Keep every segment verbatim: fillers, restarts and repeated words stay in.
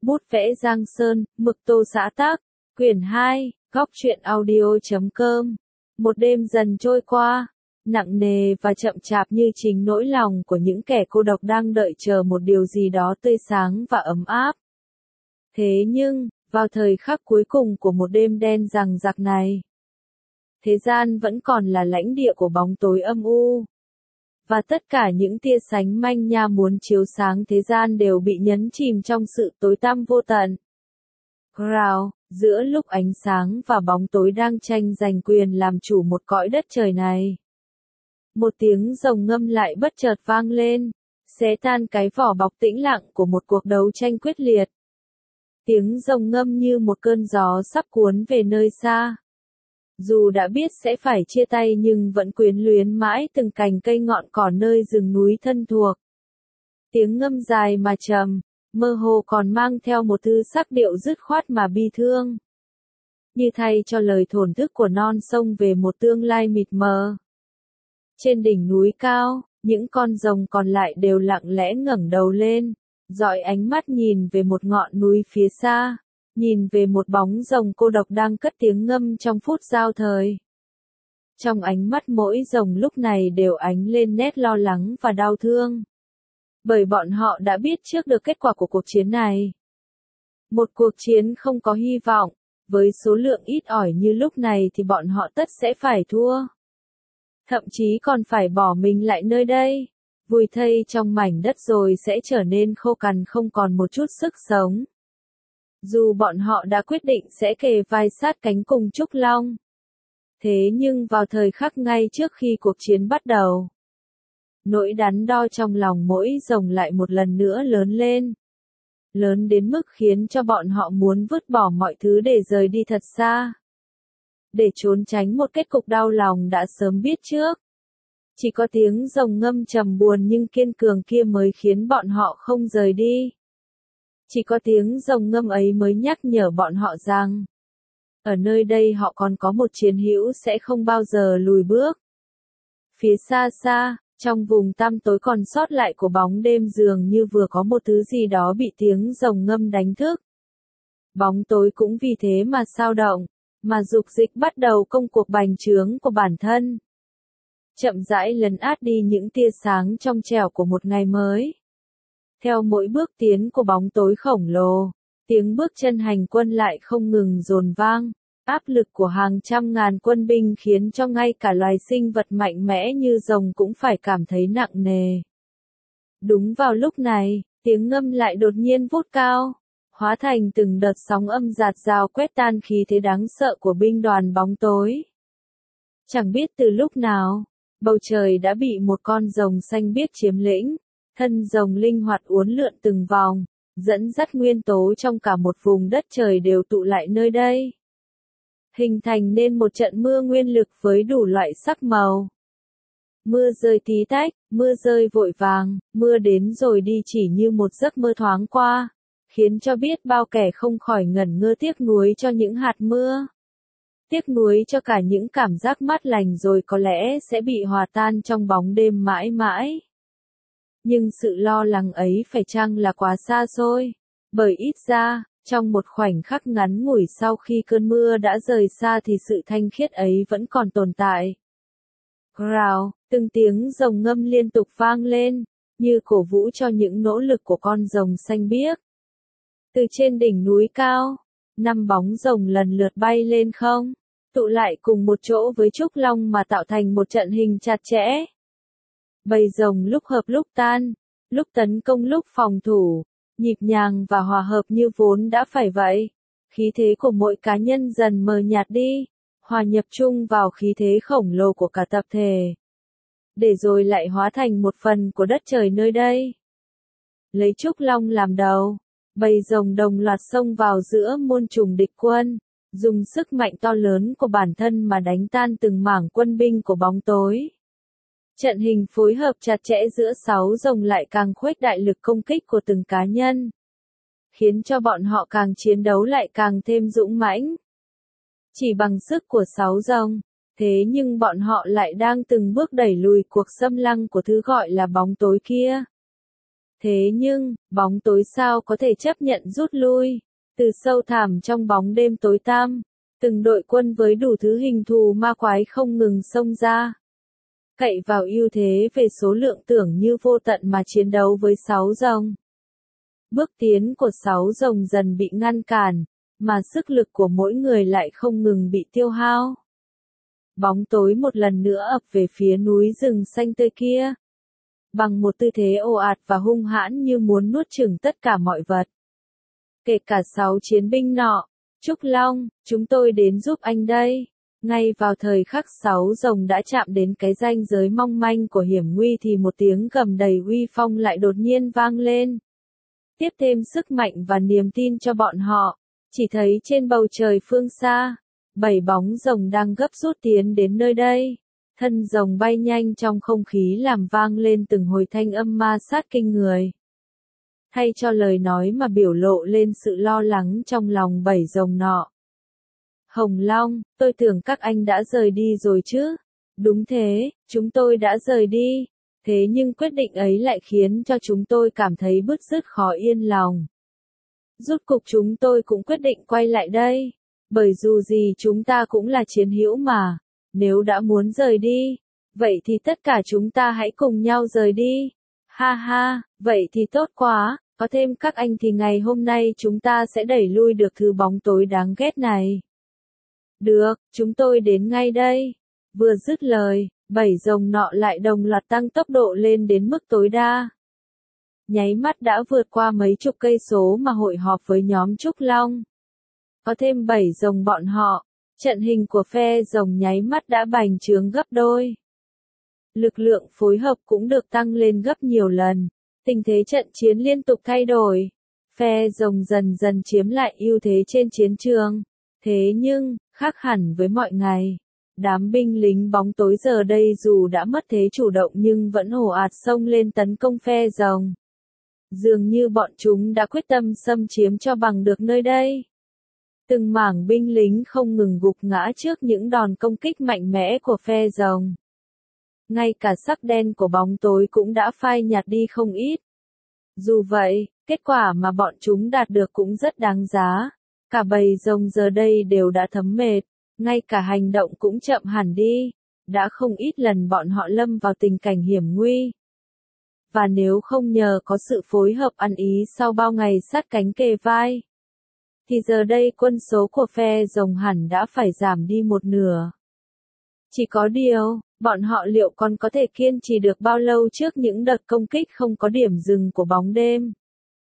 Bút vẽ Giang Sơn, mực tô xã tác, quyển hai, góc truyện audio chấm com. Một đêm dần trôi qua, nặng nề và chậm chạp như chính nỗi lòng của những kẻ cô độc đang đợi chờ một điều gì đó tươi sáng và ấm áp. Thế nhưng, vào thời khắc cuối cùng của một đêm đen giằng giặc này, thế gian vẫn còn là lãnh địa của bóng tối âm u. Và tất cả những tia sánh manh nha muốn chiếu sáng thế gian đều bị nhấn chìm trong sự tối tăm vô tận. Ground, giữa lúc ánh sáng và bóng tối đang tranh giành quyền làm chủ một cõi đất trời này. Một tiếng rồng ngâm lại bất chợt vang lên, xé tan cái vỏ bọc tĩnh lặng của một cuộc đấu tranh quyết liệt. Tiếng rồng ngâm như một cơn gió sắp cuốn về nơi xa. Dù đã biết sẽ phải chia tay nhưng vẫn quyến luyến mãi từng cành cây ngọn cỏ nơi rừng núi thân thuộc. Tiếng ngâm dài mà trầm, mơ hồ còn mang theo một thứ sắc điệu dứt khoát mà bi thương. Như thay cho lời thổn thức của non sông về một tương lai mịt mờ. Trên đỉnh núi cao, những con rồng còn lại đều lặng lẽ ngẩng đầu lên, dõi ánh mắt nhìn về một ngọn núi phía xa. Nhìn về một bóng rồng cô độc đang cất tiếng ngâm trong phút giao thời. Trong ánh mắt mỗi rồng lúc này đều ánh lên nét lo lắng và đau thương. Bởi bọn họ đã biết trước được kết quả của cuộc chiến này. Một cuộc chiến không có hy vọng, với số lượng ít ỏi như lúc này thì bọn họ tất sẽ phải thua. Thậm chí còn phải bỏ mình lại nơi đây, vùi thây trong mảnh đất rồi sẽ trở nên khô cằn không còn một chút sức sống. Dù bọn họ đã quyết định sẽ kề vai sát cánh cùng Trúc Long. Thế nhưng vào thời khắc ngay trước khi cuộc chiến bắt đầu, nỗi đắn đo trong lòng mỗi rồng lại một lần nữa lớn lên. Lớn đến mức khiến cho bọn họ muốn vứt bỏ mọi thứ để rời đi thật xa. Để trốn tránh một kết cục đau lòng đã sớm biết trước. Chỉ có tiếng rồng ngâm trầm buồn nhưng kiên cường kia mới khiến bọn họ không rời đi. Chỉ có tiếng rồng ngâm ấy mới nhắc nhở bọn họ rằng, ở nơi đây họ còn có một chiến hữu sẽ không bao giờ lùi bước. Phía xa xa, trong vùng tăm tối còn sót lại của bóng đêm dường như vừa có một thứ gì đó bị tiếng rồng ngâm đánh thức. Bóng tối cũng vì thế mà sao động, mà dục dịch bắt đầu công cuộc bành trướng của bản thân. Chậm rãi lấn át đi những tia sáng trong trẻo của một ngày mới. Theo mỗi bước tiến của bóng tối khổng lồ, tiếng bước chân hành quân lại không ngừng dồn vang, áp lực của hàng trăm ngàn quân binh khiến cho ngay cả loài sinh vật mạnh mẽ như rồng cũng phải cảm thấy nặng nề. Đúng vào lúc này, tiếng ngâm lại đột nhiên vút cao, hóa thành từng đợt sóng âm rạt rào quét tan khí thế đáng sợ của binh đoàn bóng tối. Chẳng biết từ lúc nào, bầu trời đã bị một con rồng xanh biếc chiếm lĩnh. Thân rồng linh hoạt uốn lượn từng vòng, dẫn dắt nguyên tố trong cả một vùng đất trời đều tụ lại nơi đây. Hình thành nên một trận mưa nguyên lực với đủ loại sắc màu. Mưa rơi tí tách, mưa rơi vội vàng, mưa đến rồi đi chỉ như một giấc mơ thoáng qua, khiến cho biết bao kẻ không khỏi ngẩn ngơ tiếc nuối cho những hạt mưa. Tiếc nuối cho cả những cảm giác mát lành rồi có lẽ sẽ bị hòa tan trong bóng đêm mãi mãi. Nhưng sự lo lắng ấy phải chăng là quá xa xôi, bởi ít ra, trong một khoảnh khắc ngắn ngủi sau khi cơn mưa đã rời xa thì sự thanh khiết ấy vẫn còn tồn tại. Ground, từng tiếng rồng ngâm liên tục vang lên, như cổ vũ cho những nỗ lực của con rồng xanh biếc. Từ trên đỉnh núi cao, năm bóng rồng lần lượt bay lên không, tụ lại cùng một chỗ với Trúc Long mà tạo thành một trận hình chặt chẽ. Bầy rồng lúc hợp lúc tan, lúc tấn công lúc phòng thủ, nhịp nhàng và hòa hợp như vốn đã phải vậy. Khí thế của mỗi cá nhân dần mờ nhạt đi, hòa nhập chung vào khí thế khổng lồ của cả tập thể. Để rồi lại hóa thành một phần của đất trời nơi đây. Lấy Trúc Long làm đầu, bầy rồng đồng loạt xông vào giữa muôn trùng địch quân, dùng sức mạnh to lớn của bản thân mà đánh tan từng mảng quân binh của bóng tối. Trận hình phối hợp chặt chẽ giữa sáu rồng lại càng khuếch đại lực công kích của từng cá nhân, khiến cho bọn họ càng chiến đấu lại càng thêm dũng mãnh. Chỉ bằng sức của sáu rồng, thế nhưng bọn họ lại đang từng bước đẩy lùi cuộc xâm lăng của thứ gọi là bóng tối kia. Thế nhưng, bóng tối sao có thể chấp nhận rút lui? Từ sâu thẳm trong bóng đêm tối tăm, từng đội quân với đủ thứ hình thù ma quái không ngừng xông ra. Cậy vào ưu thế về số lượng tưởng như vô tận mà chiến đấu với sáu rồng. Bước tiến của sáu rồng dần bị ngăn cản, mà sức lực của mỗi người lại không ngừng bị tiêu hao. Bóng tối một lần nữa ập về phía núi rừng xanh tươi kia. Bằng một tư thế ồ ạt và hung hãn như muốn nuốt chửng tất cả mọi vật. Kể cả sáu chiến binh nọ, Trúc Long, chúng tôi đến giúp anh đây. Ngay vào thời khắc sáu rồng đã chạm đến cái ranh giới mong manh của hiểm nguy thì một tiếng gầm đầy uy phong lại đột nhiên vang lên. Tiếp thêm sức mạnh và niềm tin cho bọn họ, chỉ thấy trên bầu trời phương xa, bảy bóng rồng đang gấp rút tiến đến nơi đây. Thân rồng bay nhanh trong không khí làm vang lên từng hồi thanh âm ma sát kinh người. Thay cho lời nói mà biểu lộ lên sự lo lắng trong lòng bảy rồng nọ. Hồng Long, tôi tưởng các anh đã rời đi rồi chứ. Đúng thế, chúng tôi đã rời đi. Thế nhưng quyết định ấy lại khiến cho chúng tôi cảm thấy bứt rứt khó yên lòng. Rốt cục chúng tôi cũng quyết định quay lại đây. Bởi dù gì chúng ta cũng là chiến hữu mà. Nếu đã muốn rời đi, vậy thì tất cả chúng ta hãy cùng nhau rời đi. Ha ha, vậy thì tốt quá, có thêm các anh thì ngày hôm nay chúng ta sẽ đẩy lui được thứ bóng tối đáng ghét này. Được, chúng tôi đến ngay đây. Vừa dứt lời, bảy rồng nọ lại đồng loạt tăng tốc độ lên đến mức tối đa. Nháy mắt đã vượt qua mấy chục cây số mà hội họp với nhóm Trúc Long. Có thêm bảy rồng bọn họ, trận hình của phe rồng nháy mắt đã bành trướng gấp đôi. Lực lượng phối hợp cũng được tăng lên gấp nhiều lần, tình thế trận chiến liên tục thay đổi. Phe rồng dần dần chiếm lại ưu thế trên chiến trường. Thế nhưng, khác hẳn với mọi ngày, đám binh lính bóng tối giờ đây dù đã mất thế chủ động nhưng vẫn ồ ạt xông lên tấn công phe rồng. Dường như bọn chúng đã quyết tâm xâm chiếm cho bằng được nơi đây. Từng mảng binh lính không ngừng gục ngã trước những đòn công kích mạnh mẽ của phe rồng. Ngay cả sắc đen của bóng tối cũng đã phai nhạt đi không ít. Dù vậy, kết quả mà bọn chúng đạt được cũng rất đáng giá. Cả bầy rồng giờ đây đều đã thấm mệt, ngay cả hành động cũng chậm hẳn đi. Đã không ít lần bọn họ lâm vào tình cảnh hiểm nguy. Và nếu không nhờ có sự phối hợp ăn ý sau bao ngày sát cánh kề vai, thì giờ đây quân số của phe rồng hẳn đã phải giảm đi một nửa. Chỉ có điều, bọn họ liệu còn có thể kiên trì được bao lâu trước những đợt công kích không có điểm dừng của bóng đêm.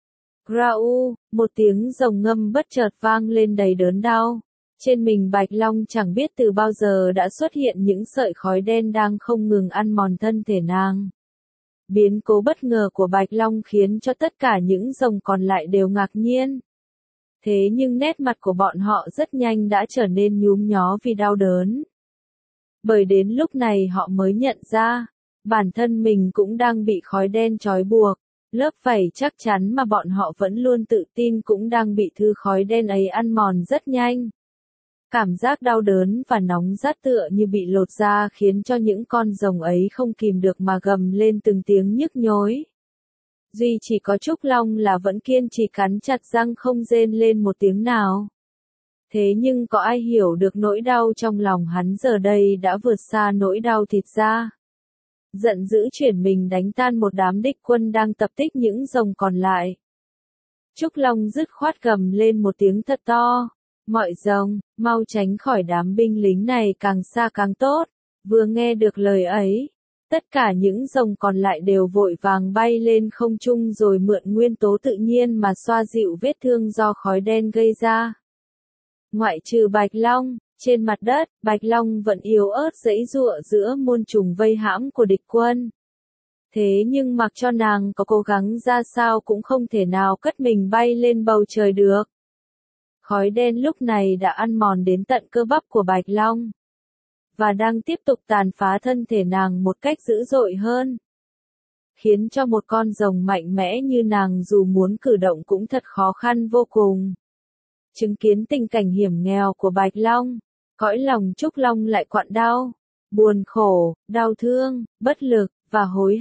Grau, một tiếng rồng ngâm bất chợt vang lên đầy đớn đau. Trên mình Bạch Long chẳng biết từ bao giờ đã xuất hiện những sợi khói đen đang không ngừng ăn mòn thân thể nàng. Biến cố bất ngờ của Bạch Long khiến cho tất cả những rồng còn lại đều ngạc nhiên. Thế nhưng nét mặt của bọn họ rất nhanh đã trở nên nhúm nhó vì đau đớn. Bởi đến lúc này họ mới nhận ra, bản thân mình cũng đang bị khói đen trói buộc, lớp vảy chắc chắn mà bọn họ vẫn luôn tự tin cũng đang bị thứ khói đen ấy ăn mòn rất nhanh. Cảm giác đau đớn và nóng rát tựa như bị lột da khiến cho những con rồng ấy không kìm được mà gầm lên từng tiếng nhức nhối. Duy chỉ có Trúc Long là vẫn kiên trì cắn chặt răng không rên lên một tiếng nào. Thế nhưng có ai hiểu được nỗi đau trong lòng hắn giờ đây đã vượt xa nỗi đau thịt da. Giận dữ chuyển mình đánh tan một đám địch quân đang tập kích những rồng còn lại. Trúc Long dứt khoát gầm lên một tiếng thật to. Mọi rồng, mau tránh khỏi đám binh lính này càng xa càng tốt. Vừa nghe được lời ấy, tất cả những rồng còn lại đều vội vàng bay lên không trung rồi mượn nguyên tố tự nhiên mà xoa dịu vết thương do khói đen gây ra. Ngoại trừ Bạch Long, trên mặt đất, Bạch Long vẫn yếu ớt giãy giụa giữa muôn trùng vây hãm của địch quân. Thế nhưng mặc cho nàng có cố gắng ra sao cũng không thể nào cất mình bay lên bầu trời được. Khói đen lúc này đã ăn mòn đến tận cơ bắp của Bạch Long. Và đang tiếp tục tàn phá thân thể nàng một cách dữ dội hơn. Khiến cho một con rồng mạnh mẽ như nàng dù muốn cử động cũng thật khó khăn vô cùng. Chứng kiến tình cảnh hiểm nghèo của Bạch Long, cõi lòng Trúc Long lại quặn đau, buồn khổ, đau thương, bất lực, và hối hận,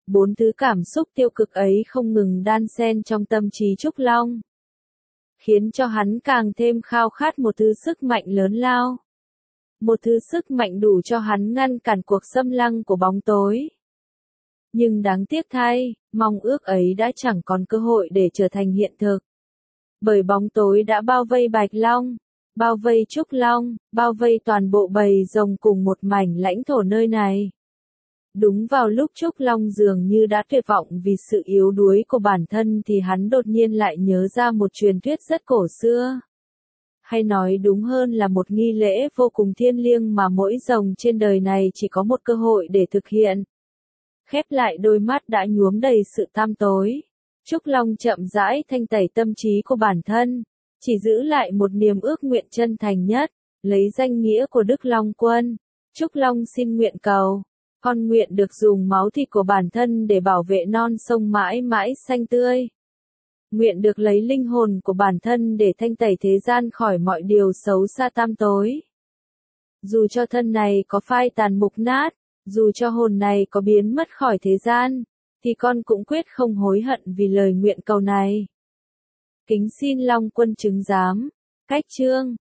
Bốn thứ cảm xúc tiêu cực ấy không ngừng đan xen trong tâm trí Trúc Long, khiến cho hắn càng thêm khao khát một thứ sức mạnh lớn lao. Một thứ sức mạnh đủ cho hắn ngăn cản cuộc xâm lăng của bóng tối. Nhưng đáng tiếc thay, mong ước ấy đã chẳng còn cơ hội để trở thành hiện thực. Bởi bóng tối đã bao vây Bạch Long, bao vây Trúc Long, bao vây toàn bộ bầy rồng cùng một mảnh lãnh thổ nơi này. Đúng vào lúc Trúc Long dường như đã tuyệt vọng vì sự yếu đuối của bản thân thì hắn đột nhiên lại nhớ ra một truyền thuyết rất cổ xưa. Hay nói đúng hơn là một nghi lễ vô cùng thiêng liêng mà mỗi rồng trên đời này chỉ có một cơ hội để thực hiện. Khép lại đôi mắt đã nhuốm đầy sự tăm tối. Trúc Long chậm rãi thanh tẩy tâm trí của bản thân, chỉ giữ lại một niềm ước nguyện chân thành nhất, lấy danh nghĩa của Đức Long Quân. Trúc Long xin nguyện cầu, con nguyện được dùng máu thịt của bản thân để bảo vệ non sông mãi mãi xanh tươi. Nguyện được lấy linh hồn của bản thân để thanh tẩy thế gian khỏi mọi điều xấu xa tăm tối. Dù cho thân này có phai tàn mục nát, dù cho hồn này có biến mất khỏi thế gian, thì con cũng quyết không hối hận vì lời nguyện cầu này. Kính xin Long Quân chứng giám. Cách chương